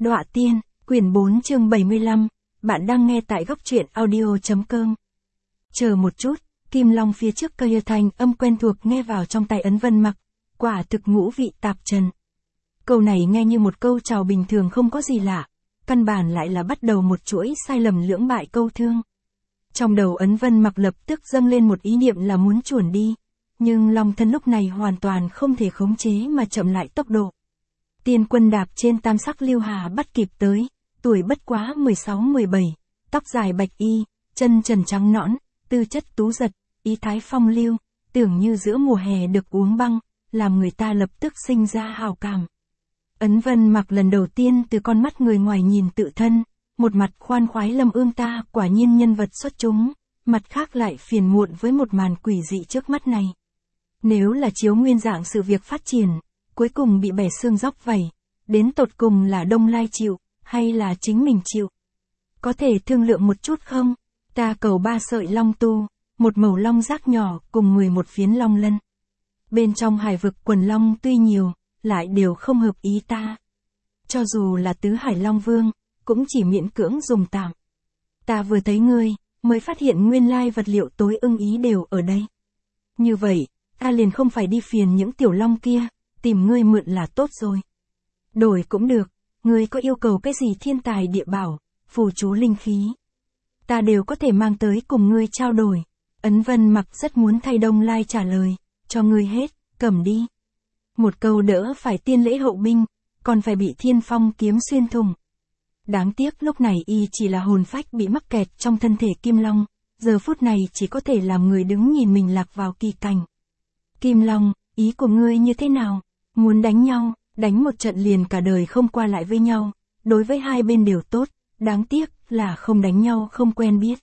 Đọa Tiên, quyển 4 chương 75, bạn đang nghe tại góc truyện audio.com. Chờ một chút, Kim Long phía trước cây thanh âm quen thuộc nghe vào trong tai Ấn Vân Mặc, quả thực ngũ vị tạp trần. Câu này nghe như một câu chào bình thường không có gì lạ, căn bản lại là bắt đầu một chuỗi sai lầm lưỡng bại câu thương. Trong đầu Ấn Vân Mặc lập tức dâng lên một ý niệm là muốn chuồn đi, nhưng Long thân lúc này hoàn toàn không thể khống chế mà chậm lại tốc độ. Tiên quân đạp trên tam sắc lưu hà bắt kịp tới, tuổi bất quá 16-17, tóc dài bạch y, chân trần trắng nõn, tư chất tú giật, ý thái phong lưu, tưởng như giữa mùa hè được uống băng, làm người ta lập tức sinh ra hào cảm. Ấn Vân Mặc lần đầu tiên từ con mắt người ngoài nhìn tự thân, một mặt khoan khoái Lâm Ương ta quả nhiên nhân vật xuất chúng, mặt khác lại phiền muộn với một màn quỷ dị trước mắt này. Nếu là chiếu nguyên dạng sự việc phát triển, cuối cùng bị bẻ xương róc vảy, đến tột cùng là Đông Lai chịu, hay là chính mình chịu? Có thể thương lượng một chút không? Ta cầu 3 sợi long tu, một mẩu long giác nhỏ cùng 11 phiến long lân. Bên trong hải vực quần long tuy nhiều, lại đều không hợp ý ta. Cho dù là tứ hải long vương, cũng chỉ miễn cưỡng dùng tạm. Ta vừa thấy ngươi, mới phát hiện nguyên lai vật liệu tối ưng ý đều ở đây. Như vậy, ta liền không phải đi phiền những tiểu long kia, tìm ngươi mượn là tốt rồi. Đổi cũng được, ngươi có yêu cầu cái gì thiên tài địa bảo, phù chú linh khí, ta đều có thể mang tới cùng ngươi trao đổi. Ấn Vân Mặc rất muốn thay Đông Lai trả lời, cho ngươi hết, cầm đi. Một câu đỡ phải tiên lễ hậu binh, còn phải bị thiên phong kiếm xuyên thủng. Đáng tiếc lúc này y chỉ là hồn phách bị mắc kẹt trong thân thể Kim Long, giờ phút này chỉ có thể làm người đứng nhìn mình lạc vào kỳ cảnh. Kim Long, ý của ngươi như thế nào? Muốn đánh nhau, đánh một trận liền cả đời không qua lại với nhau, đối với hai bên đều tốt, đáng tiếc là không đánh nhau không quen biết.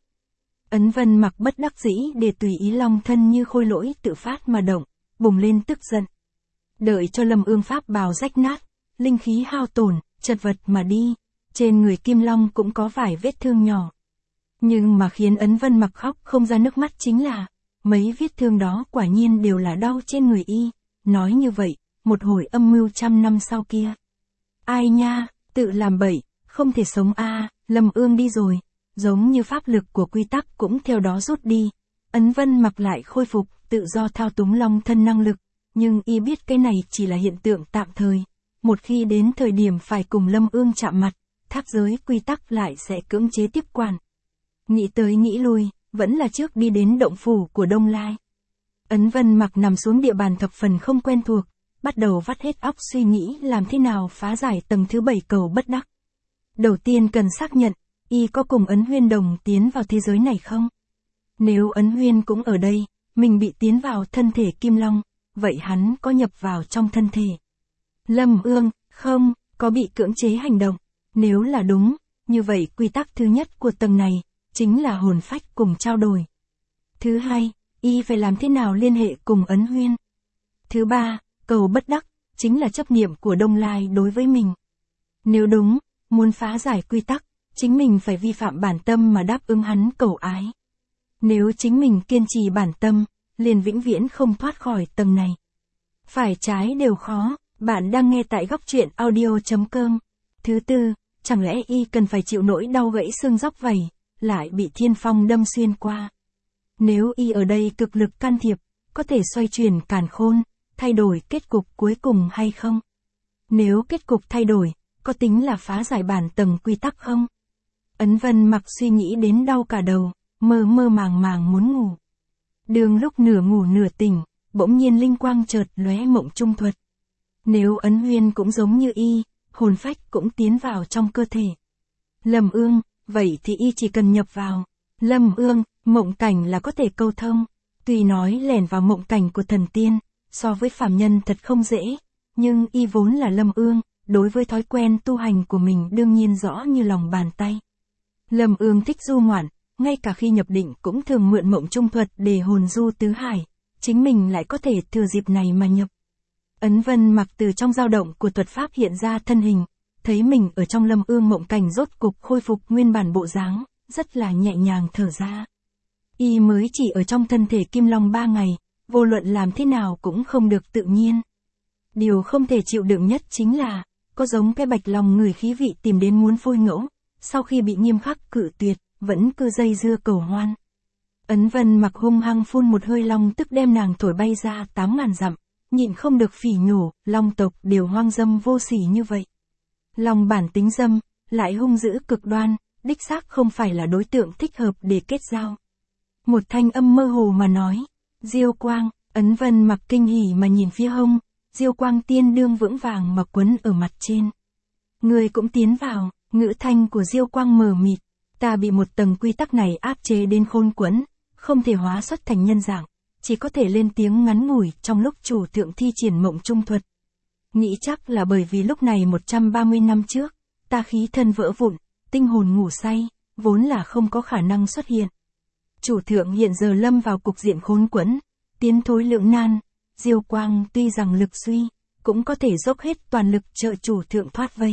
Ấn Vân Mặc bất đắc dĩ để tùy ý long thân như khôi lỗi tự phát mà động, bùng lên tức giận. Đợi cho Lâm Ương pháp bào rách nát, linh khí hao tổn, chật vật mà đi, trên người Kim Long cũng có vài vết thương nhỏ. Nhưng mà khiến Ấn Vân Mặc khóc không ra nước mắt chính là, mấy vết thương đó quả nhiên đều là đau trên người y, nói như vậy, một hồi âm mưu 100 năm sau kia. Ai nha, tự làm bậy, không thể sống a. Lâm Ương đi rồi, giống như pháp lực của quy tắc cũng theo đó rút đi. Ấn Vân Mặc lại khôi phục, tự do thao túng long thân năng lực, nhưng y biết cái này chỉ là hiện tượng tạm thời. Một khi đến thời điểm phải cùng Lâm Ương chạm mặt, tháp giới quy tắc lại sẽ cưỡng chế tiếp quản. Nghĩ tới nghĩ lui, vẫn là trước đi đến động phủ của Đông Lai. Ấn Vân Mặc nằm xuống địa bàn thập phần không quen thuộc, bắt đầu vắt hết óc suy nghĩ làm thế nào phá giải tầng thứ 7 cầu bất đắc. Đầu tiên cần xác nhận, y có cùng Ấn Huyên đồng tiến vào thế giới này không? Nếu Ấn Huyên cũng ở đây, mình bị tiến vào thân thể Kim Long, vậy hắn có nhập vào trong thân thể Lâm Ương, không, có bị cưỡng chế hành động? Nếu là đúng, như vậy quy tắc thứ nhất của tầng này, chính là hồn phách cùng trao đổi. Thứ hai, y phải làm thế nào liên hệ cùng Ấn Huyên? Thứ ba, cầu bất đắc, chính là chấp niệm của Đông Lai đối với mình. Nếu đúng, muốn phá giải quy tắc, chính mình phải vi phạm bản tâm mà đáp ứng hắn cầu ái. Nếu chính mình kiên trì bản tâm, liền vĩnh viễn không thoát khỏi tầng này. Phải trái đều khó, bạn đang nghe tại góc truyện audio.com. Thứ tư, chẳng lẽ y cần phải chịu nỗi đau gãy xương róc vảy, lại bị thiên phong đâm xuyên qua. Nếu y ở đây cực lực can thiệp, có thể xoay chuyển càn khôn, thay đổi kết cục cuối cùng hay không? Nếu kết cục thay đổi, có tính là phá giải bản tầng quy tắc không? Ấn Vân Mặc suy nghĩ đến đau cả đầu, mơ mơ màng màng muốn ngủ. Đường lúc nửa ngủ nửa tỉnh, bỗng nhiên linh quang chợt lóe mộng trung thuật. Nếu Ấn Huyên cũng giống như y, hồn phách cũng tiến vào trong cơ thể Lâm Ương, vậy thì y chỉ cần nhập vào Lâm Ương, mộng cảnh là có thể câu thông. Tuy nói lẻn vào mộng cảnh của thần tiên, so với phàm nhân thật không dễ, nhưng y vốn là Lâm Ương, đối với thói quen tu hành của mình đương nhiên rõ như lòng bàn tay. Lâm Ương thích du ngoạn, ngay cả khi nhập định cũng thường mượn mộng trung thuật để hồn du tứ hải, chính mình lại có thể thừa dịp này mà nhập. Ấn Vân Mặc từ trong dao động của thuật pháp hiện ra thân hình, thấy mình ở trong Lâm Ương mộng cảnh rốt cục khôi phục nguyên bản bộ dáng, rất là nhẹ nhàng thở ra. Y mới chỉ ở trong thân thể Kim Long 3 ngày, vô luận làm thế nào cũng không được tự nhiên. Điều không thể chịu đựng nhất chính là, có giống cái bạch lòng người khí vị tìm đến muốn phôi ngẫu, sau khi bị nghiêm khắc cự tuyệt, vẫn cứ dây dưa cầu hoan. Ấn Vân Mặc hung hăng phun một hơi long tức đem nàng thổi bay ra 8.000 dặm, nhịn không được phỉ nhổ, long tộc đều hoang dâm vô sỉ như vậy. Long bản tính dâm, lại hung dữ cực đoan, đích xác không phải là đối tượng thích hợp để kết giao. Một thanh âm mơ hồ mà nói, Diêu Quang, Ấn Vân Mặc kinh hỉ mà nhìn phía hông, Diêu Quang tiên đương vững vàng mà quấn ở mặt trên. Người cũng tiến vào, ngữ thanh của Diêu Quang mờ mịt, ta bị một tầng quy tắc này áp chế đến khôn quẫn, không thể hóa xuất thành nhân dạng, chỉ có thể lên tiếng ngắn ngủi trong lúc chủ thượng thi triển mộng trung thuật. Nghĩ chắc là bởi vì lúc này 130 năm trước, ta khí thân vỡ vụn, tinh hồn ngủ say, vốn là không có khả năng xuất hiện. Chủ thượng hiện giờ lâm vào cục diện khốn quẫn, tiến thối lưỡng nan, Diêu Quang tuy rằng lực suy, cũng có thể dốc hết toàn lực trợ chủ thượng thoát vây.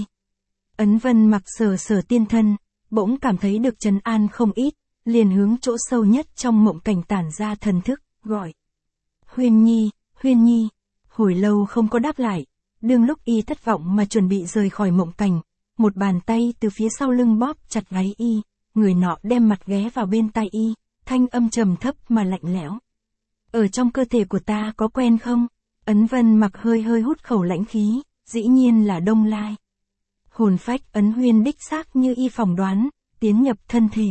Ấn Vân Mặc sờ sờ tiên thân, bỗng cảm thấy được trấn an không ít, liền hướng chỗ sâu nhất trong mộng cảnh tản ra thần thức, gọi. Huyên Nhi, Huyên Nhi, hồi lâu không có đáp lại, đương lúc y thất vọng mà chuẩn bị rời khỏi mộng cảnh, một bàn tay từ phía sau lưng bóp chặt váy y, người nọ đem mặt ghé vào bên tai y, thanh âm trầm thấp mà lạnh lẽo. Ở trong cơ thể của ta có quen không? Ấn Vân Mặc hơi hơi hút khẩu lãnh khí, dĩ nhiên là Đông Lai. Hồn phách Ấn Huyên đích xác như y phỏng đoán, tiến nhập thân thể.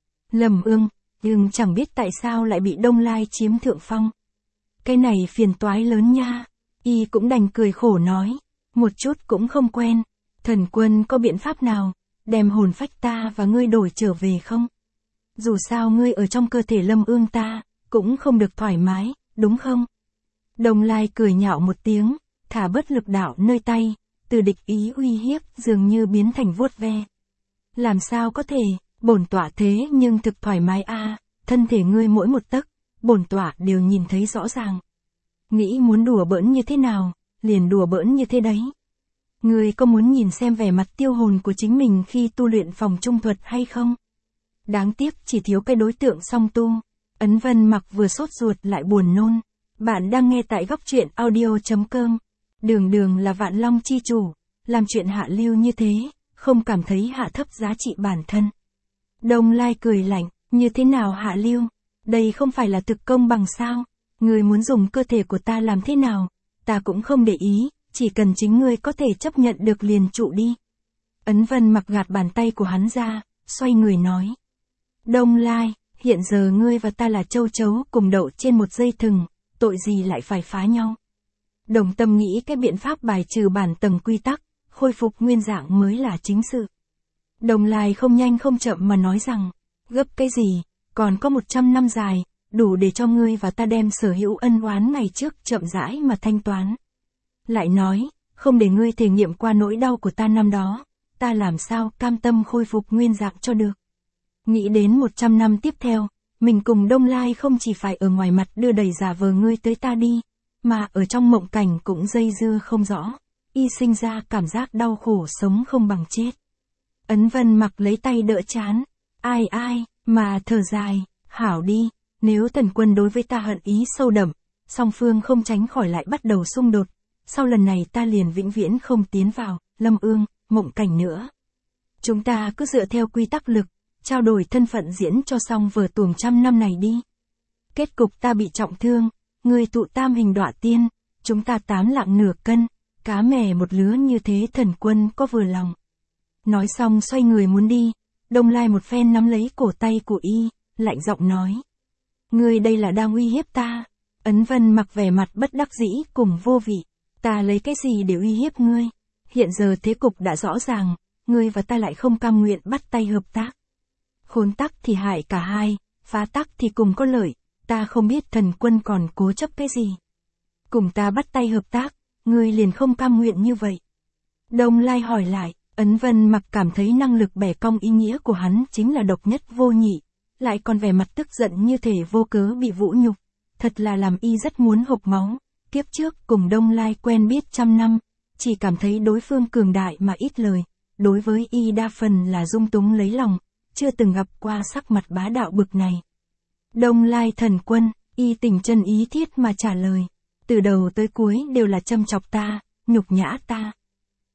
Lâm Ương, nhưng chẳng biết tại sao lại bị Đông Lai chiếm thượng phong. Cái này phiền toái lớn nha, y cũng đành cười khổ nói, một chút cũng không quen, thần quân có biện pháp nào, đem hồn phách ta và ngươi đổi trở về không? Dù sao ngươi ở trong cơ thể Lâm Ương ta, cũng không được thoải mái, đúng không? Đông Lai cười nhạo một tiếng, thả bớt lực đạo nơi tay, từ địch ý uy hiếp dường như biến thành vuốt ve. Làm sao có thể, bổn tọa thế nhưng thực thoải mái a, thân thể ngươi mỗi một tấc, bổn tọa đều nhìn thấy rõ ràng. Nghĩ muốn đùa bỡn như thế nào, liền đùa bỡn như thế đấy. Ngươi có muốn nhìn xem vẻ mặt tiêu hồn của chính mình khi tu luyện phòng trung thuật hay không? Đáng tiếc chỉ thiếu cái đối tượng song tu. Ấn Vân Mặc vừa sốt ruột lại buồn nôn. Bạn đang nghe tại góc truyện audio.com. Đường đường là Vạn Long chi chủ, làm chuyện hạ lưu như thế, không cảm thấy hạ thấp giá trị bản thân. Đông Lai cười lạnh, như thế nào hạ lưu? Đây không phải là thực công bằng sao? Ngươi muốn dùng cơ thể của ta làm thế nào? Ta cũng không để ý, chỉ cần chính ngươi có thể chấp nhận được liền trụ đi. Ấn Vân Mặc gạt bàn tay của hắn ra, xoay người nói. Đông Lai, hiện giờ ngươi và ta là châu chấu cùng đậu trên một dây thừng, tội gì lại phải phá nhau? Đồng Tâm nghĩ cái biện pháp bài trừ bản tầng quy tắc, khôi phục nguyên dạng mới là chính sự. Đông Lai không nhanh không chậm mà nói rằng, gấp cái gì, còn có 100 năm dài, đủ để cho ngươi và ta đem sở hữu ân oán ngày trước chậm rãi mà thanh toán. Lại nói, không để ngươi thể nghiệm qua nỗi đau của ta năm đó, ta làm sao cam tâm khôi phục nguyên dạng cho được. Nghĩ đến 100 năm tiếp theo, mình cùng Đông Lai không chỉ phải ở ngoài mặt đưa đầy giả vờ ngươi tới ta đi, mà ở trong mộng cảnh cũng dây dưa không rõ, y sinh ra cảm giác đau khổ sống không bằng chết. Ấn Vân Mặc lấy tay đỡ chán, ai mà thở dài, hảo đi, nếu thần quân đối với ta hận ý sâu đậm, song phương không tránh khỏi lại bắt đầu xung đột, sau lần này ta liền vĩnh viễn không tiến vào, Lâm Ương, mộng cảnh nữa. Chúng ta cứ dựa theo quy tắc lực, trao đổi thân phận diễn cho xong vở tuồng trăm năm này đi. Kết cục ta bị trọng thương, người tụ tam hình đọa tiên, chúng ta 8 lạng nửa cân, cá mè một lứa như thế thần quân có vừa lòng. Nói xong xoay người muốn đi, Đông Lai một phen nắm lấy cổ tay của y, lạnh giọng nói. Ngươi đây là đang uy hiếp ta. Ấn Vân Mặc vẻ mặt bất đắc dĩ cùng vô vị. Ta lấy cái gì để uy hiếp ngươi? Hiện giờ thế cục đã rõ ràng, ngươi và ta lại không cam nguyện bắt tay hợp tác. Khốn tắc thì hại cả hai, phá tắc thì cùng có lợi, ta không biết thần quân còn cố chấp cái gì. Cùng ta bắt tay hợp tác, ngươi liền không cam nguyện như vậy. Đông Lai hỏi lại, Ấn Vân Mặc cảm thấy năng lực bẻ cong ý nghĩa của hắn chính là độc nhất vô nhị, lại còn vẻ mặt tức giận như thể vô cớ bị vũ nhục, thật là làm y rất muốn hộc máu. Kiếp trước cùng Đông Lai quen biết trăm năm, chỉ cảm thấy đối phương cường đại mà ít lời, đối với y đa phần là dung túng lấy lòng, chưa từng gặp qua sắc mặt bá đạo bực này. Đông Lai thần quân, y tình chân ý thiết mà trả lời, từ đầu tới cuối đều là châm chọc ta, nhục nhã ta.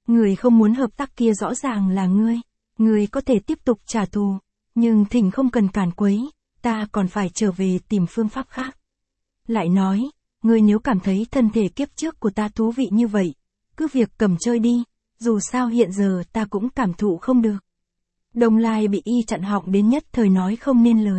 Người không muốn hợp tác kia rõ ràng là ngươi. Ngươi có thể tiếp tục trả thù, nhưng thỉnh không cần cản quấy, ta còn phải trở về tìm phương pháp khác. Lại nói, ngươi nếu cảm thấy thân thể kiếp trước của ta thú vị như vậy, cứ việc cầm chơi đi, dù sao hiện giờ ta cũng cảm thụ không được. Đông Lai bị y chặn họng đến nhất thời nói không nên lời.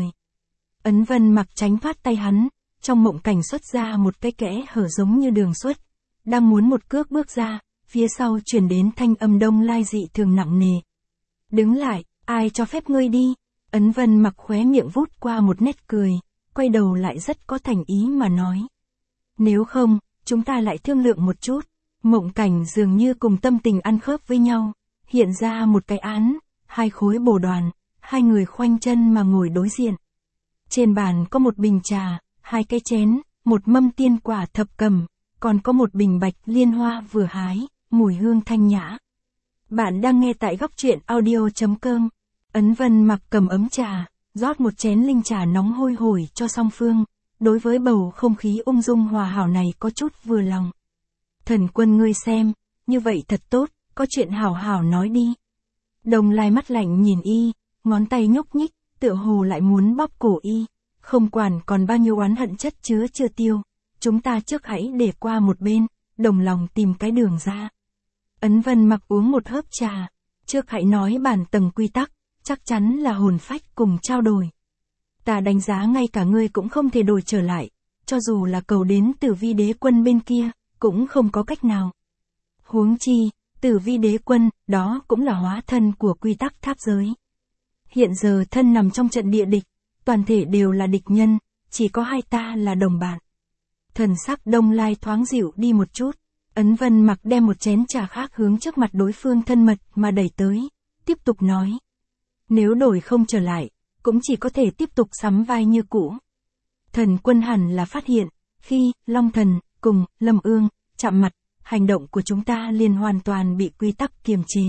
Ấn Vân Mặc tránh thoát tay hắn, trong mộng cảnh xuất ra một cái kẽ hở giống như đường xuất, đang muốn một cước bước ra, phía sau truyền đến thanh âm Đông Lai dị thường nặng nề. Đứng lại, ai cho phép ngươi đi? Ấn Vân Mặc khóe miệng vút qua một nét cười, quay đầu lại rất có thành ý mà nói. Nếu không, chúng ta lại thương lượng một chút. Mộng cảnh dường như cùng tâm tình ăn khớp với nhau, hiện ra một cái án, hai khối bồ đoàn, hai người khoanh chân mà ngồi đối diện. Trên bàn có một bình trà, hai cái chén, một mâm tiên quả thập cẩm, còn có một bình bạch liên hoa vừa hái, mùi hương thanh nhã. Bạn đang nghe tại góc truyện audio.com. Ấn Vân Mặc cầm ấm trà, rót một chén linh trà nóng hôi hổi cho song phương, đối với bầu không khí ung dung hòa hảo này có chút vừa lòng. Thần Quân ngươi xem, như vậy thật tốt, có chuyện hảo hảo nói đi. Đông Lai mắt lạnh nhìn y, ngón tay nhúc nhích, tựa hồ lại muốn bóp cổ y. Không quản còn bao nhiêu oán hận chất chứa chưa tiêu, chúng ta trước hãy để qua một bên, đồng lòng tìm cái đường ra. Ấn Vân Mặc uống một hớp trà, trước hãy nói bản tầng quy tắc, chắc chắn là hồn phách cùng trao đổi. Ta đánh giá ngay cả ngươi cũng không thể đổi trở lại, cho dù là cầu đến Tử Vi Đế Quân bên kia, cũng không có cách nào. Huống chi, Tử Vi Đế Quân, đó cũng là hóa thân của quy tắc tháp giới. Hiện giờ thân nằm trong trận địa địch, toàn thể đều là địch nhân, chỉ có hai ta là đồng bạn. Thần sắc Đông Lai thoáng dịu đi một chút, Ấn Vân Mặc đem một chén trà khác hướng trước mặt đối phương thân mật mà đẩy tới, tiếp tục nói. Nếu đổi không trở lại, cũng chỉ có thể tiếp tục sắm vai như cũ. Thần Quân hẳn là phát hiện, khi Long Thần cùng Lâm Ương chạm mặt, hành động của chúng ta liền hoàn toàn bị quy tắc kiềm chế.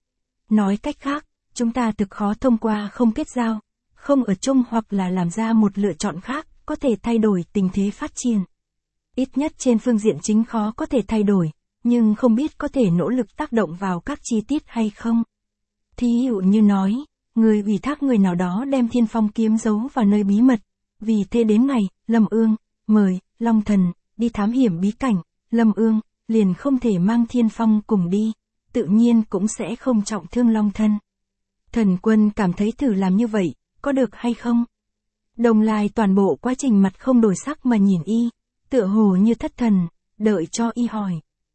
Nói cách khác, chúng ta thực khó thông qua không kết giao, không ở chung hoặc là làm ra một lựa chọn khác, có thể thay đổi tình thế phát triển. Ít nhất trên phương diện chính khó có thể thay đổi, nhưng không biết có thể nỗ lực tác động vào các chi tiết hay không. Thí dụ như nói, người ủy thác người nào đó đem Thiên Phong kiếm giấu vào nơi bí mật, vì thế đến ngày, Lâm Ương mời Long Thần đi thám hiểm bí cảnh, Lâm Ương liền không thể mang Thiên Phong cùng đi, tự nhiên cũng sẽ không trọng thương Long Thân. Thần Quân cảm thấy thử làm như vậy, có được hay không? Đông Lai toàn bộ quá trình mặt không đổi sắc mà nhìn y, tựa hồ như thất thần, đợi cho y hỏi.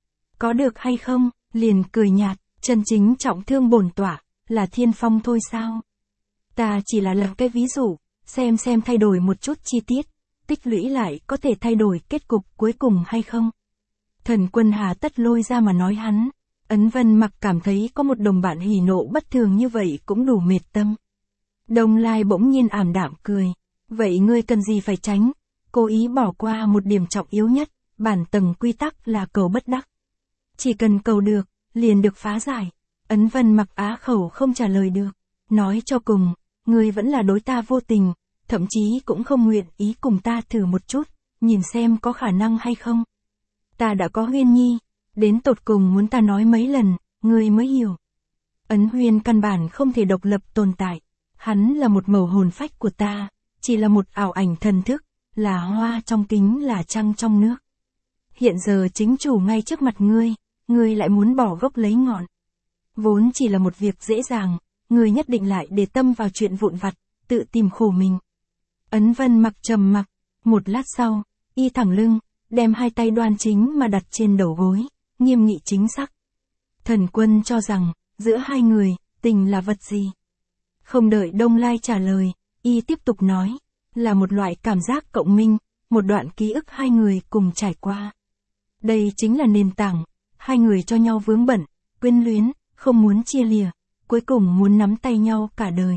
Có được hay không? Liền cười nhạt, chân chính trọng thương bổn tọa, là Thiên Phong thôi sao? Ta chỉ là làm cái ví dụ, xem thay đổi một chút chi tiết, tích lũy lại có thể thay đổi kết cục cuối cùng hay không? Thần Quân hà tất lôi ra mà nói hắn. Ấn Vân Mặc cảm thấy có một đồng bạn hỉ nộ bất thường như vậy cũng đủ mệt tâm. Đông Lai bỗng nhiên ảm đạm cười. Vậy ngươi cần gì phải tránh? Cố ý bỏ qua một điểm trọng yếu nhất, bản tầng quy tắc là cầu bất đắc. Chỉ cần cầu được, liền được phá giải. Ấn Vân Mặc á khẩu không trả lời được. Nói cho cùng, ngươi vẫn là đối ta vô tình, thậm chí cũng không nguyện ý cùng ta thử một chút, nhìn xem có khả năng hay không. Ta đã có Huyên Nhi, đến tột cùng muốn ta nói mấy lần, ngươi mới hiểu. Ấn Huyên căn bản không thể độc lập tồn tại, hắn là một mẩu hồn phách của ta, chỉ là một ảo ảnh thần thức, là hoa trong kính là trăng trong nước. Hiện giờ chính chủ ngay trước mặt ngươi lại muốn bỏ gốc lấy ngọn. Vốn chỉ là một việc dễ dàng, ngươi nhất định lại để tâm vào chuyện vụn vặt, tự tìm khổ mình. Ấn Vân Mặc trầm mặc, một lát sau, y thẳng lưng, đem hai tay đoan chính mà đặt trên đầu gối, nghiêm nghị chính xác. Thần Quân cho rằng, giữa hai người, tình là vật gì? Không đợi Đông Lai trả lời, y tiếp tục nói, là một loại cảm giác cộng minh, một đoạn ký ức hai người cùng trải qua. Đây chính là nền tảng, hai người cho nhau vướng bận, quyến luyến, không muốn chia lìa, cuối cùng muốn nắm tay nhau cả đời.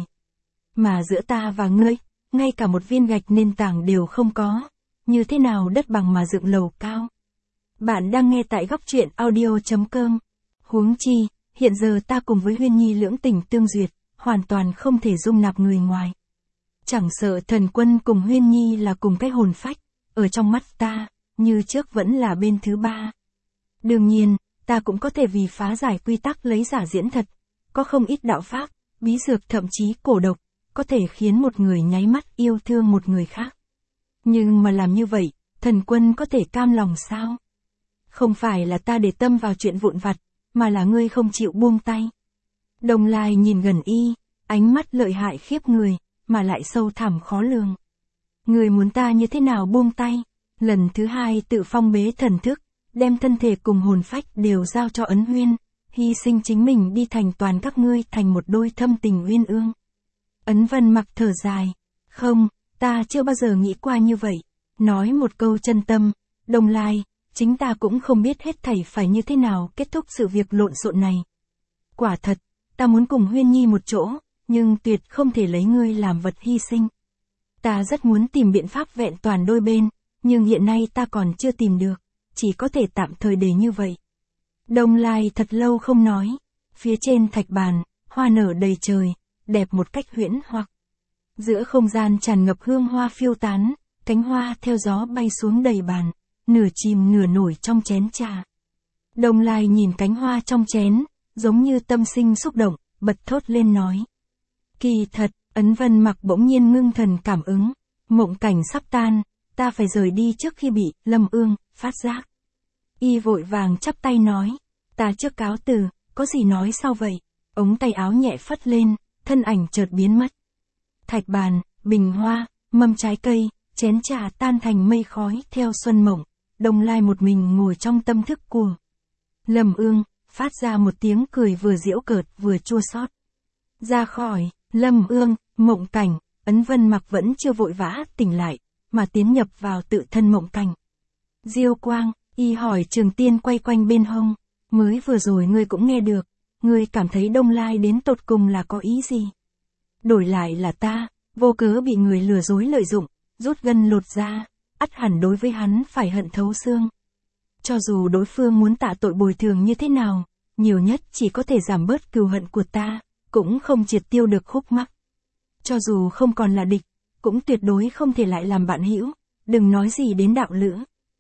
Mà giữa ta và ngươi, ngay cả một viên gạch nền tảng đều không có, như thế nào đất bằng mà dựng lầu cao. Bạn đang nghe tại góc truyện audio.com. Huống chi, hiện giờ ta cùng với Huyên Nhi lưỡng tình tương duyệt, hoàn toàn không thể dung nạp người ngoài. Chẳng sợ Thần Quân cùng Huyên Nhi là cùng cái hồn phách, ở trong mắt ta, như trước vẫn là bên thứ ba. Đương nhiên, ta cũng có thể vì phá giải quy tắc lấy giả diễn thật. Có không ít đạo pháp, bí dược thậm chí cổ độc, có thể khiến một người nháy mắt yêu thương một người khác. Nhưng mà làm như vậy, thần quân có thể cam lòng sao? Không phải là ta để tâm vào chuyện vụn vặt, mà là ngươi không chịu buông tay. Đông Lai nhìn gần y, ánh mắt lợi hại khiếp người, mà lại sâu thẳm khó lường. Ngươi muốn ta như thế nào buông tay? Lần thứ hai tự phong bế thần thức, đem thân thể cùng hồn phách đều giao cho Ấn Huyên, hy sinh chính mình đi thành toàn các ngươi thành một đôi thâm tình uyên ương. Ấn Vân Mặc thở dài, không, ta chưa bao giờ nghĩ qua như vậy. Nói một câu chân tâm, Đông Lai, chính ta cũng không biết hết thảy phải như thế nào kết thúc sự việc lộn xộn này. Quả thật, ta muốn cùng Huyên Nhi một chỗ, nhưng tuyệt không thể lấy ngươi làm vật hy sinh. Ta rất muốn tìm biện pháp vẹn toàn đôi bên, nhưng hiện nay ta còn chưa tìm được, chỉ có thể tạm thời để như vậy. Đông Lai thật lâu không nói, phía trên thạch bàn, hoa nở đầy trời, đẹp một cách huyễn hoặc. Giữa không gian tràn ngập hương hoa phiêu tán, cánh hoa theo gió bay xuống đầy bàn, nửa chìm nửa nổi trong chén trà. Đông Lai nhìn cánh hoa trong chén, giống như tâm sinh xúc động, bật thốt lên nói. Kỳ thật, Ấn Vân Mặc bỗng nhiên ngưng thần cảm ứng, mộng cảnh sắp tan, ta phải rời đi trước khi bị Lâm Ương phát giác. Y vội vàng chắp tay nói, ta trước cáo từ, có gì nói sao vậy? Ống tay áo nhẹ phất lên, thân ảnh chợt biến mất. Thạch bàn, bình hoa, mâm trái cây, chén trà tan thành mây khói theo xuân mộng. Đông Lai một mình ngồi trong tâm thức của Lâm Ương, phát ra một tiếng cười vừa giễu cợt vừa chua xót. Ra khỏi Lâm Ương, mộng cảnh, Ấn Vân Mặc vẫn chưa vội vã tỉnh lại, mà tiến nhập vào tự thân mộng cảnh. Diêu Quang, y hỏi Trường Tiên quay quanh bên hông, mới vừa rồi ngươi cũng nghe được, ngươi cảm thấy Đông Lai đến tột cùng là có ý gì? Đổi lại là ta, vô cớ bị người lừa dối lợi dụng, rút gân lột da, ắt hẳn đối với hắn phải hận thấu xương. Cho dù đối phương muốn tạ tội bồi thường như thế nào, nhiều nhất chỉ có thể giảm bớt cừu hận của ta, cũng không triệt tiêu được khúc mắc. Cho dù không còn là địch, cũng tuyệt đối không thể lại làm bạn hữu, đừng nói gì đến đạo lữ.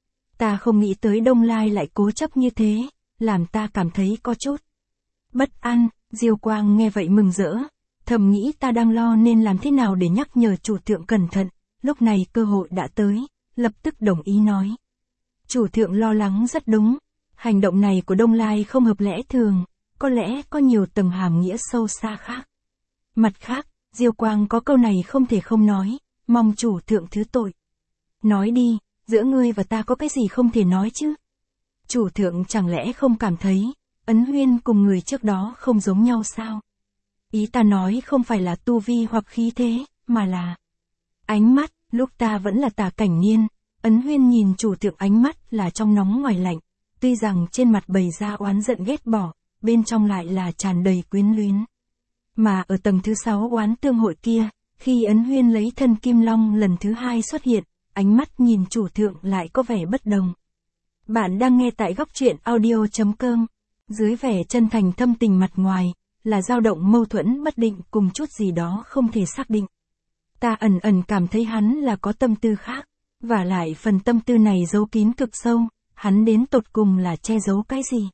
Ta không nghĩ tới Đông Lai lại cố chấp như thế, làm ta cảm thấy có chút bất an. Diêu Quang nghe vậy mừng rỡ, thầm nghĩ ta đang lo nên làm thế nào để nhắc nhở chủ thượng cẩn thận, lúc này cơ hội đã tới, lập tức đồng ý nói. Chủ thượng lo lắng rất đúng, hành động này của Đông Lai không hợp lẽ thường, có lẽ có nhiều tầng hàm nghĩa sâu xa khác. Mặt khác, Diêu Quang có câu này không thể không nói, mong chủ thượng thứ tội. Nói đi, giữa ngươi và ta có cái gì không thể nói chứ? Chủ thượng chẳng lẽ không cảm thấy, Ấn Huyên cùng người trước đó không giống nhau sao? Ý ta nói không phải là tu vi hoặc khí thế, mà là ánh mắt. Lúc ta vẫn là Tả Cảnh Niên, Ấn Huyên nhìn chủ thượng ánh mắt là trong nóng ngoài lạnh, tuy rằng trên mặt bày ra oán giận ghét bỏ, bên trong lại là tràn đầy quyến luyến. Mà ở tầng thứ 6 oán tương hội kia, khi Ấn Huyên lấy thân Kim Long lần thứ 2 xuất hiện, ánh mắt nhìn chủ thượng lại có vẻ bất đồng. Bạn đang nghe tại góc truyện audio.com, dưới vẻ chân thành thâm tình mặt ngoài, là dao động mâu thuẫn bất định cùng chút gì đó không thể xác định. Ta ẩn ẩn cảm thấy hắn là có tâm tư khác, và lại phần tâm tư này giấu kín cực sâu, hắn đến tột cùng là che giấu cái gì?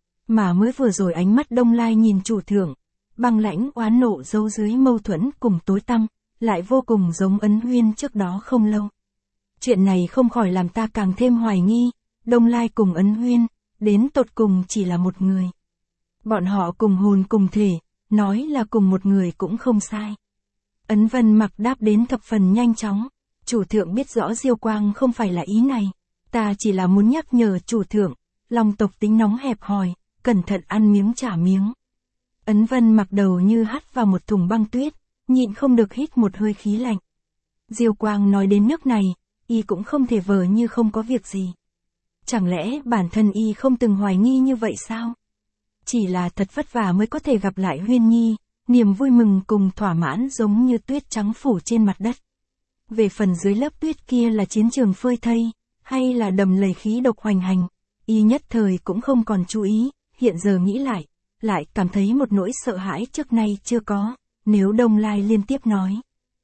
Mà mới vừa rồi ánh mắt Đông Lai nhìn chủ thượng, băng lãnh oán nộ giấu dưới mâu thuẫn cùng tối tăm, lại vô cùng giống Ấn Huyên trước đó không lâu. Chuyện này không khỏi làm ta càng thêm hoài nghi, Đông Lai cùng Ấn Huyên, đến tột cùng chỉ là một người. Bọn họ cùng hồn cùng thể, nói là cùng một người cũng không sai. Ấn Vân Mặc đáp đến thập phần nhanh chóng, chủ thượng biết rõ Diêu Quang không phải là ý này, ta chỉ là muốn nhắc nhở chủ thượng, lòng tộc tính nóng hẹp hòi, cẩn thận ăn miếng trả miếng. Ấn Vân Mặc đầu như hắt vào một thùng băng tuyết, nhịn không được hít một hơi khí lạnh. Diêu Quang nói đến nước này, y cũng không thể vờ như không có việc gì. Chẳng lẽ bản thân y không từng hoài nghi như vậy sao? Chỉ là thật vất vả mới có thể gặp lại Huyên Nhi, niềm vui mừng cùng thỏa mãn giống như tuyết trắng phủ trên mặt đất. Về phần dưới lớp tuyết kia là chiến trường phơi thây, hay là đầm lầy khí độc hoành hành, y nhất thời cũng không còn chú ý, hiện giờ nghĩ lại cảm thấy một nỗi sợ hãi trước nay chưa có, nếu Đông Lai liên tiếp nói.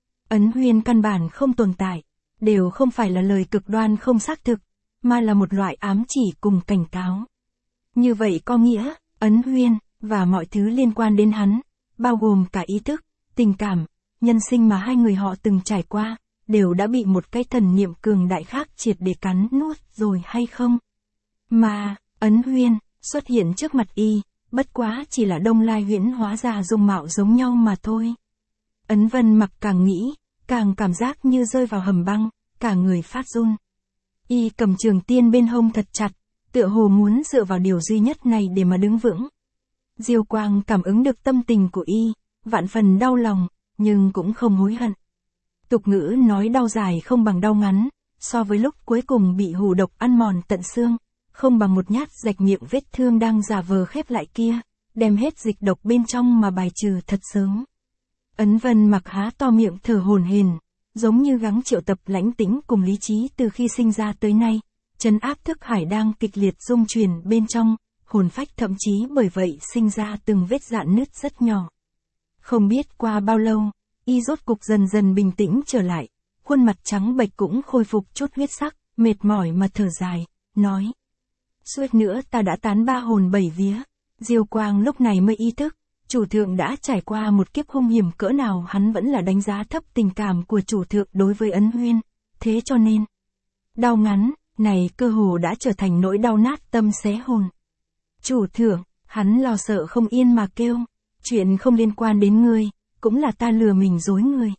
Ấn Huyên căn bản không tồn tại, đều không phải là lời cực đoan không xác thực, mà là một loại ám chỉ cùng cảnh cáo. Như vậy có nghĩa, Ấn Huyên, và mọi thứ liên quan đến hắn, bao gồm cả ý thức, tình cảm, nhân sinh mà hai người họ từng trải qua, đều đã bị một cái thần niệm cường đại khác triệt để cắn nuốt rồi hay không? Mà, Ấn Huyên, xuất hiện trước mặt y, bất quá chỉ là Đông Lai huyễn hóa ra dung mạo giống nhau mà thôi. Ấn Vân Mặc càng nghĩ, càng cảm giác như rơi vào hầm băng, cả người phát run. Y cầm trường tiên bên hông thật chặt, tựa hồ muốn dựa vào điều duy nhất này để mà đứng vững. Diêu Quang cảm ứng được tâm tình của y, vạn phần đau lòng, nhưng cũng không hối hận. Tục ngữ nói đau dài không bằng đau ngắn, so với lúc cuối cùng bị hù độc ăn mòn tận xương, không bằng một nhát rạch miệng vết thương đang giả vờ khép lại kia, đem hết dịch độc bên trong mà bài trừ thật sớm. Ấn Vân Mặc há to miệng thở hổn hển, giống như gắng triệu tập lãnh tĩnh cùng lý trí từ khi sinh ra tới nay, trấn áp thức hải đang kịch liệt rung chuyển bên trong, hồn phách thậm chí bởi vậy sinh ra từng vết rạn nứt rất nhỏ. Không biết qua bao lâu, y rốt cục dần dần bình tĩnh trở lại, khuôn mặt trắng bệch cũng khôi phục chút huyết sắc, mệt mỏi mà thở dài, nói. Suýt nữa ta đã tán ba hồn bảy vía. Diêu Quang lúc này mới ý thức, chủ thượng đã trải qua một kiếp hung hiểm cỡ nào, hắn vẫn là đánh giá thấp tình cảm của chủ thượng đối với Ấn Huyên, thế cho nên, đau ngắn, này cơ hồ đã trở thành nỗi đau nát tâm xé hồn. Chủ thượng, hắn lo sợ không yên mà kêu, chuyện không liên quan đến ngươi, cũng là ta lừa mình dối người.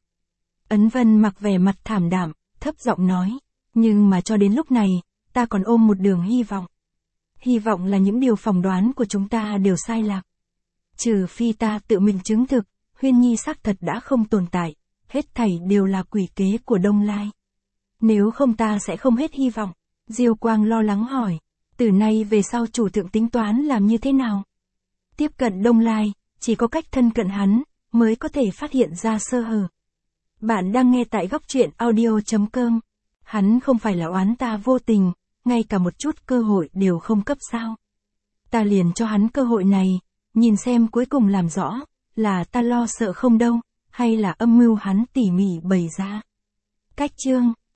Ấn Vân Mặc vẻ mặt thảm đạm, thấp giọng nói, nhưng mà cho đến lúc này, ta còn ôm một đường hy vọng. Hy vọng là những điều phỏng đoán của chúng ta đều sai lạc. Trừ phi ta tự mình chứng thực, Huyên Nhi xác thật đã không tồn tại, hết thảy đều là quỷ kế của Đông Lai. Nếu không ta sẽ không hết hy vọng. Diêu Quang lo lắng hỏi, từ nay về sau chủ thượng tính toán làm như thế nào? Tiếp cận Đông Lai, chỉ có cách thân cận hắn, mới có thể phát hiện ra sơ hở. Bạn đang nghe tại góc truyện audio.com. Hắn không phải là oán ta vô tình, ngay cả một chút cơ hội đều không cấp sao. Ta liền cho hắn cơ hội này, nhìn xem cuối cùng làm rõ, là ta lo sợ không đâu, hay là âm mưu hắn tỉ mỉ bày ra. Cách chương